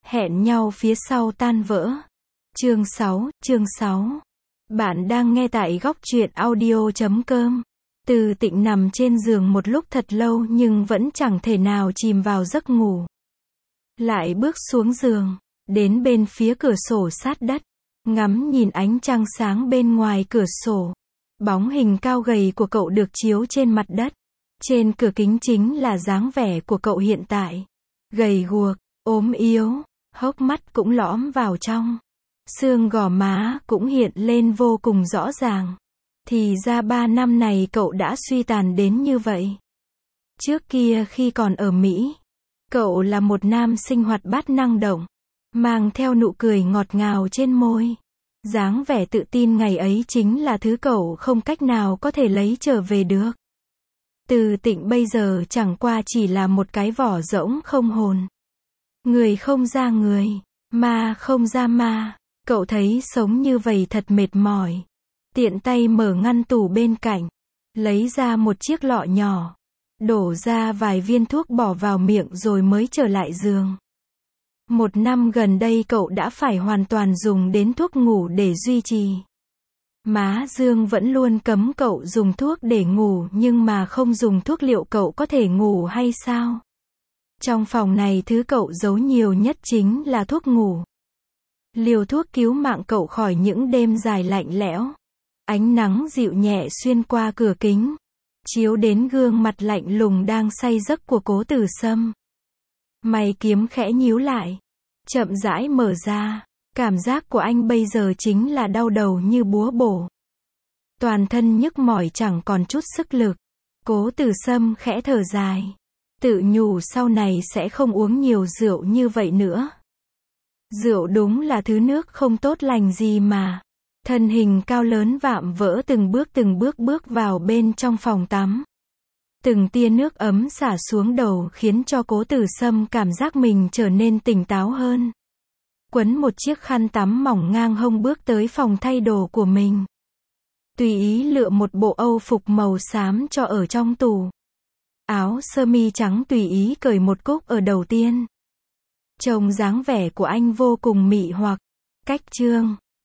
Hẹn nhau phía sau tan vỡ. Chương 6. Bạn đang nghe tại góc truyện audio.com. Từ Tịnh nằm trên giường một lúc thật lâu nhưng vẫn chẳng thể nào chìm vào giấc ngủ. Lại bước xuống giường, đến bên phía cửa sổ sát đất, ngắm nhìn ánh trăng sáng bên ngoài cửa sổ. Bóng hình cao gầy của cậu được chiếu trên mặt đất. Trên cửa kính chính là dáng vẻ của cậu hiện tại. Gầy guộc, ốm yếu, hốc mắt cũng lõm vào trong. Xương gò má cũng hiện lên vô cùng rõ ràng. Thì ra 3 năm này cậu đã suy tàn đến như vậy. Trước kia khi còn ở Mỹ, cậu là một nam sinh hoạt bát năng động, mang theo nụ cười ngọt ngào trên môi. Dáng vẻ tự tin ngày ấy chính là thứ cậu không cách nào có thể lấy trở về được. Từ Tịnh bây giờ chẳng qua chỉ là một cái vỏ rỗng không hồn. Người không ra người, ma không ra ma. Cậu thấy sống như vậy thật mệt mỏi. Tiện tay mở ngăn tủ bên cạnh, lấy ra một chiếc lọ nhỏ, đổ ra vài viên thuốc bỏ vào miệng rồi mới trở lại giường. 1 năm gần đây cậu đã phải hoàn toàn dùng đến thuốc ngủ để duy trì. Má Dương vẫn luôn cấm cậu dùng thuốc để ngủ nhưng mà không dùng thuốc liệu cậu có thể ngủ hay sao? Trong phòng này thứ cậu giấu nhiều nhất chính là thuốc ngủ. Liều thuốc cứu mạng cậu khỏi những đêm dài lạnh lẽo. Ánh nắng dịu nhẹ xuyên qua cửa kính, chiếu đến gương mặt lạnh lùng đang say giấc của Cố Tử Sâm. Mày kiếm khẽ nhíu lại, chậm rãi mở ra. Cảm giác của anh bây giờ chính là đau đầu như búa bổ. Toàn thân nhức mỏi chẳng còn chút sức lực. Cố Tử Sâm khẽ thở dài, tự nhủ sau này sẽ không uống nhiều rượu như vậy nữa. Rượu đúng là thứ nước không tốt lành gì mà. Thân hình cao lớn vạm vỡ từng bước bước vào bên trong phòng tắm. Từng tia nước ấm xả xuống đầu khiến cho Cố Tử Sâm cảm giác mình trở nên tỉnh táo hơn. Quấn một chiếc khăn tắm mỏng ngang hông bước tới phòng thay đồ của mình. Tùy ý lựa một bộ âu phục màu xám cho ở trong tủ. Áo sơ mi trắng tùy ý cởi một cúc ở đầu tiên. Trông dáng vẻ của anh vô cùng mị hoặc. Cách chương